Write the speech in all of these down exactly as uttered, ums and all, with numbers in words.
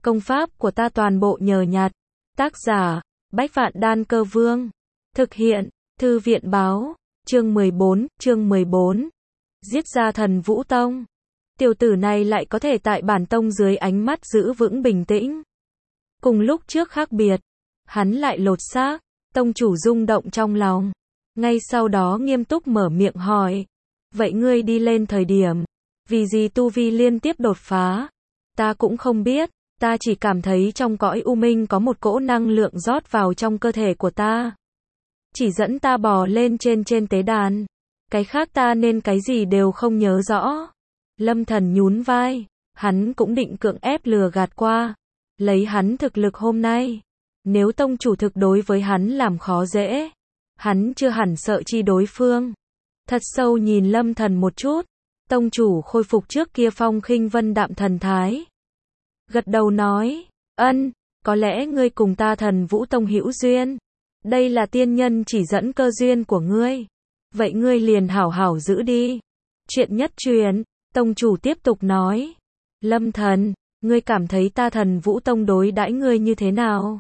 Công pháp của ta toàn bộ nhờ nhặt. Tác giả, Bách Vạn Đan Cơ Vương. Thực hiện, Thư viện Báo. Chương mười bốn, chương mười bốn. Giết ra Thần Vũ Tông. Tiểu tử này lại có thể tại bản tông dưới ánh mắt giữ vững bình tĩnh. Cùng lúc trước khác biệt, hắn lại lột xác, tông chủ rung động trong lòng. Ngay sau đó nghiêm túc mở miệng hỏi. Vậy ngươi đi lên thời điểm, vì gì tu vi liên tiếp đột phá? Ta cũng không biết, ta chỉ cảm thấy trong cõi u minh có một cỗ năng lượng rót vào trong cơ thể của ta. Chỉ dẫn ta bò lên trên trên tế đàn. Cái khác ta nên cái gì đều không nhớ rõ. Lâm Thần nhún vai, hắn cũng định cưỡng ép lừa gạt qua. Lấy hắn thực lực hôm nay, nếu tông chủ thực đối với hắn làm khó dễ, hắn chưa hẳn sợ chi đối phương. Thật sâu nhìn Lâm Thần một chút, tông chủ khôi phục trước kia phong khinh vân đạm thần thái. Gật đầu nói, ân, có lẽ ngươi cùng ta Thần Vũ Tông hữu duyên. Đây là tiên nhân chỉ dẫn cơ duyên của ngươi. Vậy ngươi liền hảo hảo giữ đi. Chuyện nhất truyền, tông chủ tiếp tục nói. Lâm Thần, ngươi cảm thấy ta Thần Vũ Tông đối đãi ngươi như thế nào?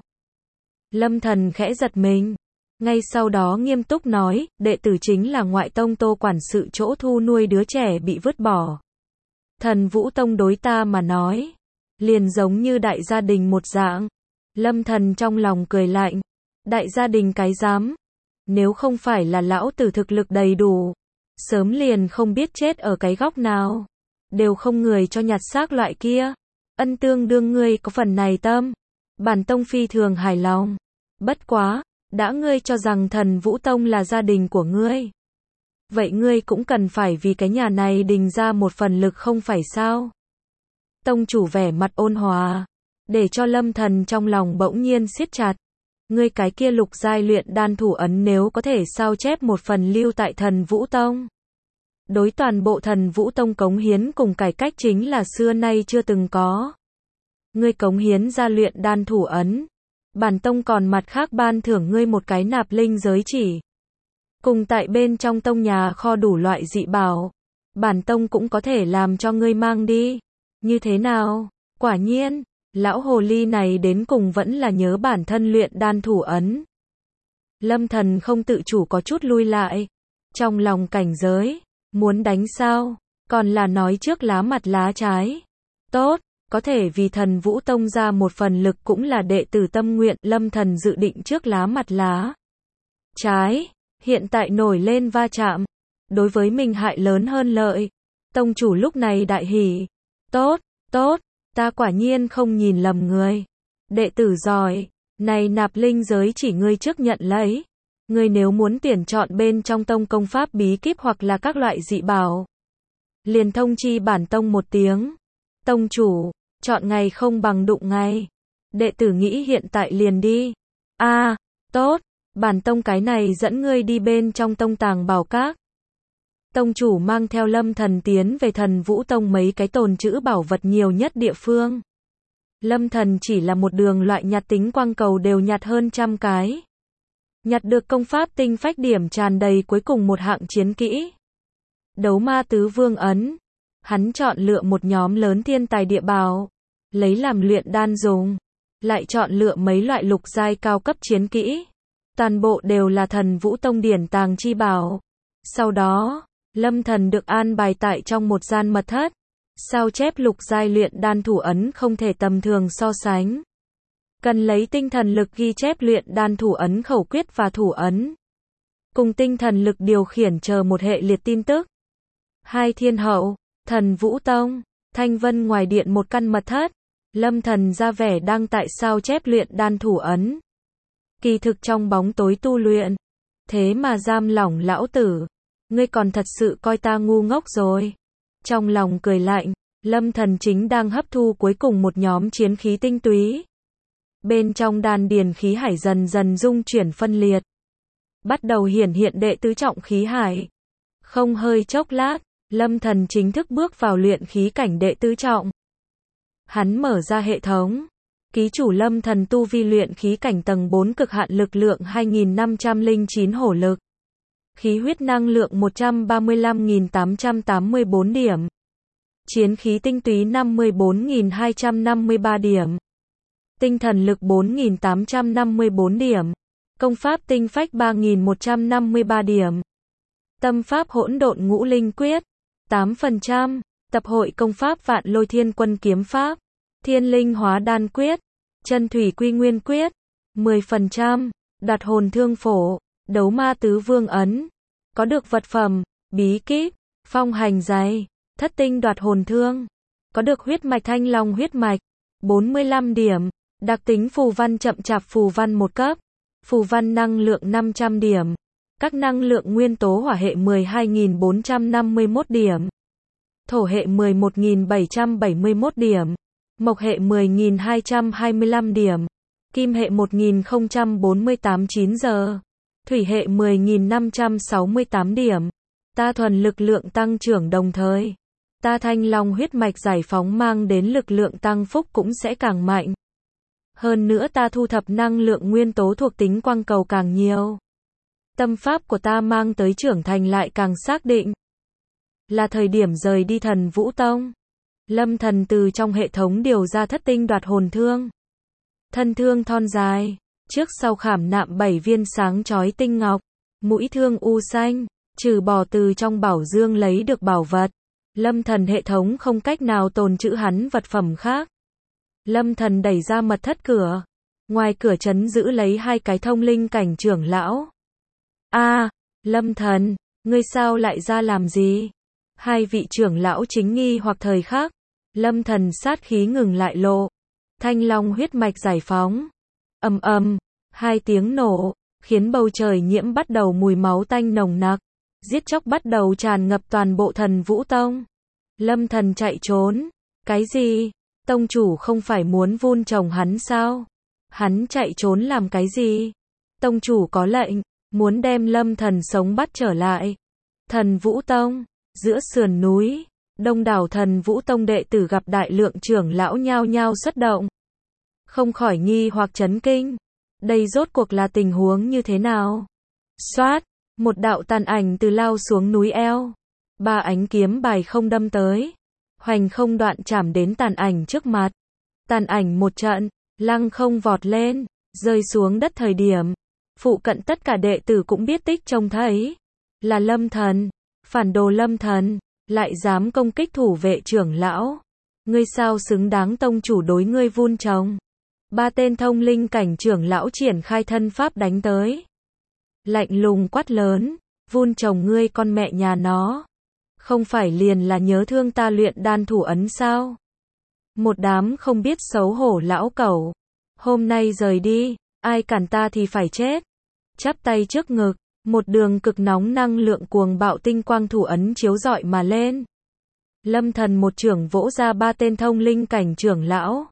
Lâm Thần khẽ giật mình. Ngay sau đó nghiêm túc nói, đệ tử chính là ngoại tông Tô quản sự chỗ thu nuôi đứa trẻ bị vứt bỏ. Thần Vũ Tông đối ta mà nói, liền giống như đại gia đình một dạng. Lâm Thần trong lòng cười lạnh. Đại gia đình cái dám. Nếu không phải là lão tử thực lực đầy đủ, sớm liền không biết chết ở cái góc nào. Đều không người cho nhặt xác loại kia. Ân tương đương ngươi có phần này tâm. Bản tông phi thường hài lòng. Bất quá, đã ngươi cho rằng Thần Vũ Tông là gia đình của ngươi, vậy ngươi cũng cần phải vì cái nhà này đình ra một phần lực không phải sao? Tông chủ vẻ mặt ôn hòa, để cho Lâm Thần trong lòng bỗng nhiên siết chặt. Ngươi cái kia lục giai luyện đan thủ ấn nếu có thể sao chép một phần lưu tại Thần Vũ Tông, đối toàn bộ Thần Vũ Tông cống hiến cùng cải cách chính là xưa nay chưa từng có. Ngươi cống hiến ra luyện đan thủ ấn, bản tông còn mặt khác ban thưởng ngươi một cái nạp linh giới chỉ. Cùng tại bên trong tông nhà kho đủ loại dị bảo, bản tông cũng có thể làm cho ngươi mang đi. Như thế nào? Quả nhiên, lão hồ ly này đến cùng vẫn là nhớ bản thân luyện đan thủ ấn. Lâm Thần không tự chủ có chút lui lại. Trong lòng cảnh giới, muốn đánh sao? Còn là nói trước lá mặt lá trái. Tốt. Có thể vì Thần Vũ Tông ra một phần lực cũng là đệ tử tâm nguyện. Lâm Thần dự định trước lá mặt lá trái, hiện tại nổi lên va chạm, đối với mình hại lớn hơn lợi. Tông chủ lúc này đại hỉ. Tốt, tốt, ta quả nhiên không nhìn lầm người. Đệ tử giỏi, này nạp linh giới chỉ ngươi trước nhận lấy. Ngươi nếu muốn tuyển chọn bên trong tông công pháp bí kíp hoặc là các loại dị bảo, liền thông chi bản tông một tiếng. Tông chủ, chọn ngày không bằng đụng ngày. Đệ tử nghĩ hiện tại liền đi. A, à, tốt, bản tông cái này dẫn ngươi đi bên trong tông tàng bảo các. Tông chủ mang theo Lâm Thần tiến về Thần Vũ Tông mấy cái tồn trữ bảo vật nhiều nhất địa phương. Lâm Thần chỉ là một đường loại nhặt tính quang cầu đều nhặt hơn trăm cái. Nhặt được công pháp tinh phách điểm tràn đầy cuối cùng một hạng chiến kỹ. Đấu ma tứ vương ấn. Hắn chọn lựa một nhóm lớn thiên tài địa bảo, lấy làm luyện đan dùng, lại chọn lựa mấy loại lục giai cao cấp chiến kỹ. Toàn bộ đều là Thần Vũ Tông điển tàng chi bảo. Sau đó, Lâm Thần được an bài tại trong một gian mật thất. Sao chép lục giai luyện đan thủ ấn không thể tầm thường so sánh. Cần lấy tinh thần lực ghi chép luyện đan thủ ấn khẩu quyết và thủ ấn, cùng tinh thần lực điều khiển chờ một hệ liệt tin tức. Hai thiên hậu, Thần Vũ Tông, Thanh Vân ngoài điện một căn mật thất. Lâm Thần ra vẻ đang tại sao chép luyện đan thủ ấn. Kỳ thực trong bóng tối tu luyện. Thế mà giam lỏng lão tử. Ngươi còn thật sự coi ta ngu ngốc rồi. Trong lòng cười lạnh, Lâm Thần chính đang hấp thu cuối cùng một nhóm chiến khí tinh túy. Bên trong đan điền khí hải dần dần dung chuyển phân liệt. Bắt đầu hiển hiện đệ tứ trọng khí hải. Không hơi chốc lát, Lâm Thần chính thức bước vào luyện khí cảnh đệ tứ trọng. Hắn mở ra hệ thống. Ký chủ Lâm Thần tu vi luyện khí cảnh tầng bốn cực hạn lực lượng hai nghìn năm trăm lẻ chín hổ lực. Khí huyết năng lượng một trăm ba mươi lăm nghìn tám trăm tám mươi tư điểm. Chiến khí tinh túy năm mươi tư nghìn hai trăm năm mươi ba điểm. Tinh thần lực bốn nghìn tám trăm năm mươi tư điểm. Công pháp tinh phách ba nghìn một trăm năm mươi ba điểm. Tâm pháp hỗn độn ngũ linh quyết, tám phần trăm. Tập hội công pháp vạn lôi thiên quân kiếm pháp, thiên linh hóa đan quyết, chân thủy quy nguyên quyết, mười phần trăm. Đoạt hồn thương phổ, đấu ma tứ vương ấn. Có được vật phẩm, bí kíp, phong hành giày, thất tinh đoạt hồn thương. Có được huyết mạch thanh long huyết mạch, bốn mươi lăm điểm. Đặc tính phù văn chậm chạp phù văn một cấp. Phù văn năng lượng năm trăm điểm. Các năng lượng nguyên tố hỏa hệ mười hai nghìn bốn trăm năm mươi mốt điểm. Thổ hệ mười một nghìn bảy trăm bảy mươi mốt điểm. Mộc hệ mười nghìn hai trăm hai mươi lăm điểm. Kim hệ một nghìn không trăm bốn mươi tám chín giờ. Thủy hệ mười nghìn năm trăm sáu mươi tám điểm. Ta thuần lực lượng tăng trưởng đồng thời. Ta thanh long huyết mạch giải phóng mang đến lực lượng tăng phúc cũng sẽ càng mạnh. Hơn nữa ta thu thập năng lượng nguyên tố thuộc tính quang cầu càng nhiều. Tâm pháp của ta mang tới trưởng thành lại càng xác định. Là thời điểm rời đi Thần Vũ Tông. Lâm Thần từ trong hệ thống điều ra thất tinh đoạt hồn thương. Thân thương thon dài, trước sau khảm nạm bảy viên sáng chói tinh ngọc, mũi thương u xanh, trừ bỏ từ trong bảo dương lấy được bảo vật. Lâm Thần hệ thống không cách nào tồn trữ hắn vật phẩm khác. Lâm Thần đẩy ra mật thất cửa. Ngoài cửa trấn giữ lấy hai cái thông linh cảnh trưởng lão. A, à, Lâm Thần, ngươi sao lại ra làm gì? Hai vị trưởng lão chính nghi hoặc thời khắc. Lâm Thần sát khí ngừng lại lộ. Thanh long huyết mạch giải phóng. Ầm ầm, hai tiếng nổ, khiến bầu trời nhiễm bắt đầu mùi máu tanh nồng nặc. Giết chóc bắt đầu tràn ngập toàn bộ Thần Vũ Tông. Lâm Thần chạy trốn. Cái gì? Tông chủ không phải muốn vun trồng hắn sao? Hắn chạy trốn làm cái gì? Tông chủ có lệnh, muốn đem Lâm Thần sống bắt trở lại. Thần Vũ Tông, giữa sườn núi, đông đảo Thần Vũ Tông đệ tử gặp đại lượng trưởng lão nhao nhao xuất động. Không khỏi nghi hoặc chấn kinh. Đây rốt cuộc là tình huống như thế nào? Xoát, một đạo tàn ảnh từ lao xuống núi eo. Ba ánh kiếm bài không đâm tới. Hoành không đoạn chạm đến tàn ảnh trước mặt. Tàn ảnh một trận, lăng không vọt lên, rơi xuống đất thời điểm. Phụ cận tất cả đệ tử cũng biết tích trông thấy. Là Lâm Thần, phản đồ Lâm Thần, lại dám công kích thủ vệ trưởng lão. Ngươi sao xứng đáng tông chủ đối ngươi vun trồng. Ba tên thông linh cảnh trưởng lão triển khai thân pháp đánh tới. Lạnh lùng quát lớn, vun trồng ngươi con mẹ nhà nó. Không phải liền là nhớ thương ta luyện đan thủ ấn sao? Một đám không biết xấu hổ lão cẩu. Hôm nay rời đi, ai cản ta thì phải chết. Chắp tay trước ngực, một đường cực nóng năng lượng cuồng bạo tinh quang thủ ấn chiếu rọi mà lên. Lâm Thần một trưởng vỗ ra ba tên thông linh cảnh trưởng lão.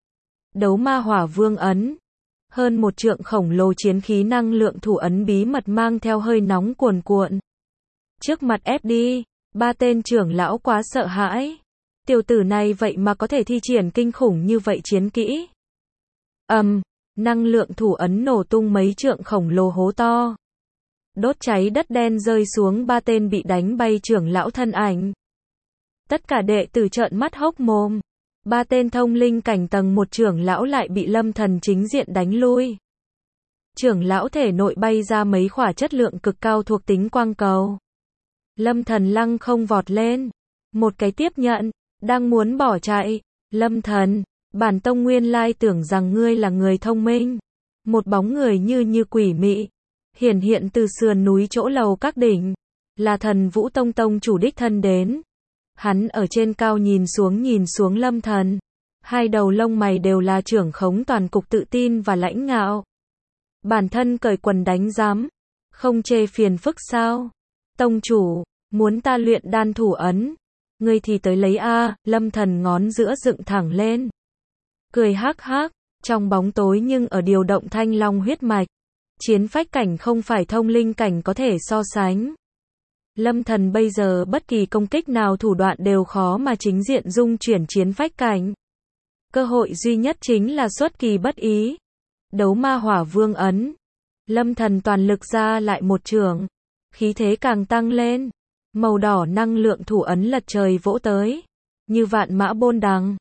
Đấu ma hỏa vương ấn. Hơn một trượng khổng lồ chiến khí năng lượng thủ ấn bí mật mang theo hơi nóng cuồn cuộn. Trước mặt ép đi, ba tên trưởng lão quá sợ hãi. Tiểu tử này vậy mà có thể thi triển kinh khủng như vậy chiến kỹ. Ầm, um, năng lượng thủ ấn nổ tung mấy trượng khổng lồ hố to. Đốt cháy đất đen rơi xuống ba tên bị đánh bay trưởng lão thân ảnh. Tất cả đệ tử trợn mắt hốc mồm. Ba tên thông linh cảnh tầng một trưởng lão lại bị Lâm Thần chính diện đánh lui. Trưởng lão thể nội bay ra mấy khỏa chất lượng cực cao thuộc tính quang cầu. Lâm Thần lăng không vọt lên. Một cái tiếp nhận, đang muốn bỏ chạy. Lâm Thần, bản tông nguyên lai tưởng rằng ngươi là người thông minh. Một bóng người như như quỷ mị. Hiển hiện từ sườn núi chỗ lầu các đỉnh. Là Thần Vũ Tông tông chủ đích thân đến. Hắn ở trên cao nhìn xuống nhìn xuống Lâm Thần. Hai đầu lông mày đều là trưởng khống toàn cục tự tin và lãnh ngạo. Bản thân cởi quần đánh giám. Không chê phiền phức sao? Tông chủ, muốn ta luyện đan thủ ấn. Ngươi thì tới lấy a. Lâm Thần ngón giữa dựng thẳng lên. Cười hắc hắc, trong bóng tối nhưng ở điều động thanh long huyết mạch. Chiến phách cảnh không phải thông linh cảnh có thể so sánh. Lâm Thần bây giờ bất kỳ công kích nào thủ đoạn đều khó mà chính diện dung chuyển chiến phách cảnh. Cơ hội duy nhất chính là xuất kỳ bất ý. Đấu ma hỏa vương ấn. Lâm Thần toàn lực ra lại một trường. Khí thế càng tăng lên. Màu đỏ năng lượng thủ ấn lật trời vỗ tới. Như vạn mã bôn đằng.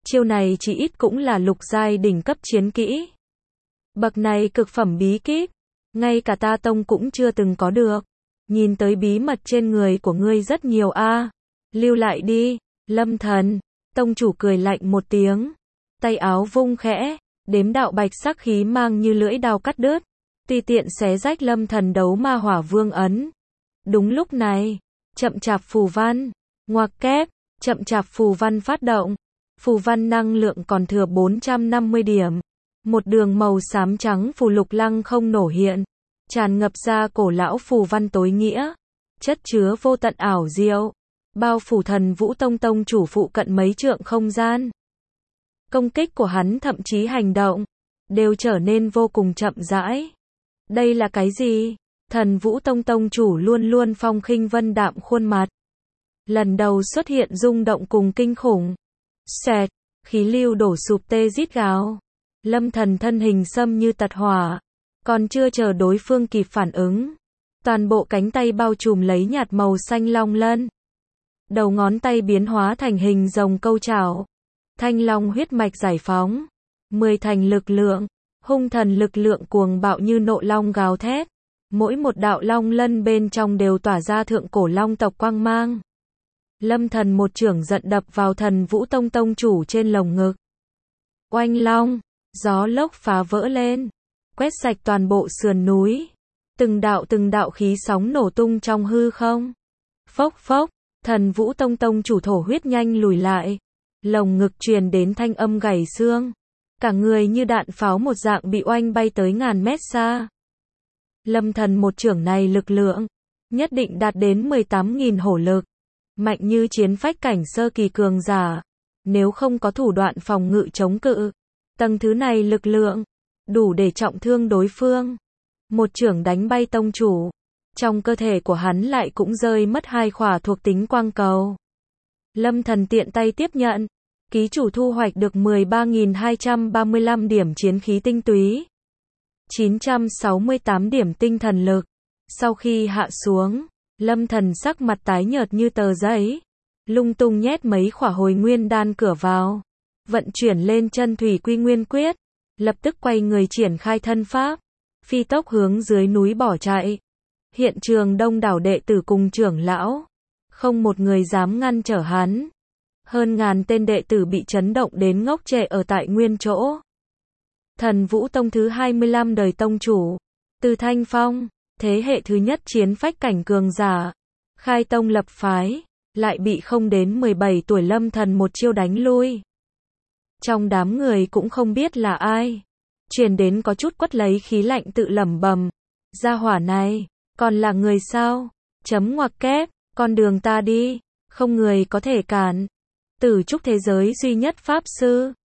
chiêu này chỉ ít cũng là lục giai đỉnh cấp chiến kỹ. Bậc này cực phẩm bí kíp, ngay cả ta tông cũng chưa từng có được. Nhìn tới bí mật trên người của ngươi rất nhiều a, lưu lại đi. Lâm Thần, tông chủ cười lạnh một tiếng, tay áo vung khẽ, đếm đạo bạch sắc khí mang như lưỡi đao cắt đứt, tùy tiện xé rách Lâm Thần đấu ma hỏa vương ấn. Đúng lúc này, chậm chạp phù văn, ngoặc kép, chậm chạp phù văn phát động, phù văn năng lượng còn thừa bốn trăm năm mươi điểm. Một đường màu xám trắng phù lục lăng không nổ hiện, tràn ngập ra cổ lão phù văn tối nghĩa, chất chứa vô tận ảo diệu, bao phủ Thần Vũ Tông tông chủ phụ cận mấy trượng không gian. Công kích của hắn thậm chí hành động, đều trở nên vô cùng chậm rãi. Đây là cái gì? Thần Vũ Tông tông chủ luôn luôn phong khinh vân đạm khuôn mặt. Lần đầu xuất hiện rung động cùng kinh khủng. Xẹt, khí lưu đổ sụp tê rít gào. Lâm Thần thân hình xâm như tật hỏa, còn chưa chờ đối phương kịp phản ứng, toàn bộ cánh tay bao trùm lấy nhạt màu xanh long lân. Đầu ngón tay biến hóa thành hình rồng câu chảo. Thanh long huyết mạch giải phóng, mười thành lực lượng, hung thần lực lượng cuồng bạo như nộ long gào thét. Mỗi một đạo long lân bên trong đều tỏa ra thượng cổ long tộc quang mang. Lâm Thần một chưởng giận đập vào Thần Vũ Tông tông chủ trên lồng ngực. Oanh long, gió lốc phá vỡ lên, quét sạch toàn bộ sườn núi. Từng đạo từng đạo khí sóng nổ tung trong hư không. Phốc phốc, Thần Vũ Tông tông chủ thổ huyết nhanh lùi lại. Lồng ngực truyền đến thanh âm gãy xương. Cả người như đạn pháo một dạng bị oanh bay tới ngàn mét xa. Lâm Thần một chưởng này lực lượng, nhất định đạt đến mười tám nghìn hổ lực. Mạnh như chiến phách cảnh sơ kỳ cường giả. Nếu không có thủ đoạn phòng ngự chống cự, tầng thứ này lực lượng, đủ để trọng thương đối phương. Một chưởng đánh bay tông chủ. Trong cơ thể của hắn lại cũng rơi mất hai khỏa thuộc tính quang cầu. Lâm Thần tiện tay tiếp nhận. Ký chủ thu hoạch được mười ba nghìn hai trăm ba mươi lăm điểm chiến khí tinh túy. chín trăm sáu mươi tám điểm tinh thần lực. Sau khi hạ xuống, Lâm Thần sắc mặt tái nhợt như tờ giấy. Lung tung nhét mấy khỏa hồi nguyên đan cửa vào. Vận chuyển lên chân thủy quy nguyên quyết. Lập tức quay người triển khai thân pháp. Phi tốc hướng dưới núi bỏ chạy. Hiện trường đông đảo đệ tử cùng trưởng lão. Không một người dám ngăn trở hắn. Hơn ngàn tên đệ tử bị chấn động đến ngốc trệ ở tại nguyên chỗ. Thần Vũ Tông thứ hai mươi lăm đời tông chủ. Từ Thanh Phong, thế hệ thứ nhất chiến phách cảnh cường giả. Khai tông lập phái, lại bị không đến mười bảy tuổi Lâm Thần một chiêu đánh lui. Trong đám người cũng không biết là ai. Truyền đến có chút quất lấy khí lạnh tự lẩm bẩm. Gia hỏa này, còn là người sao? Chấm ngoặc kép, con đường ta đi, không người có thể cản. Tử trúc thế giới duy nhất pháp sư,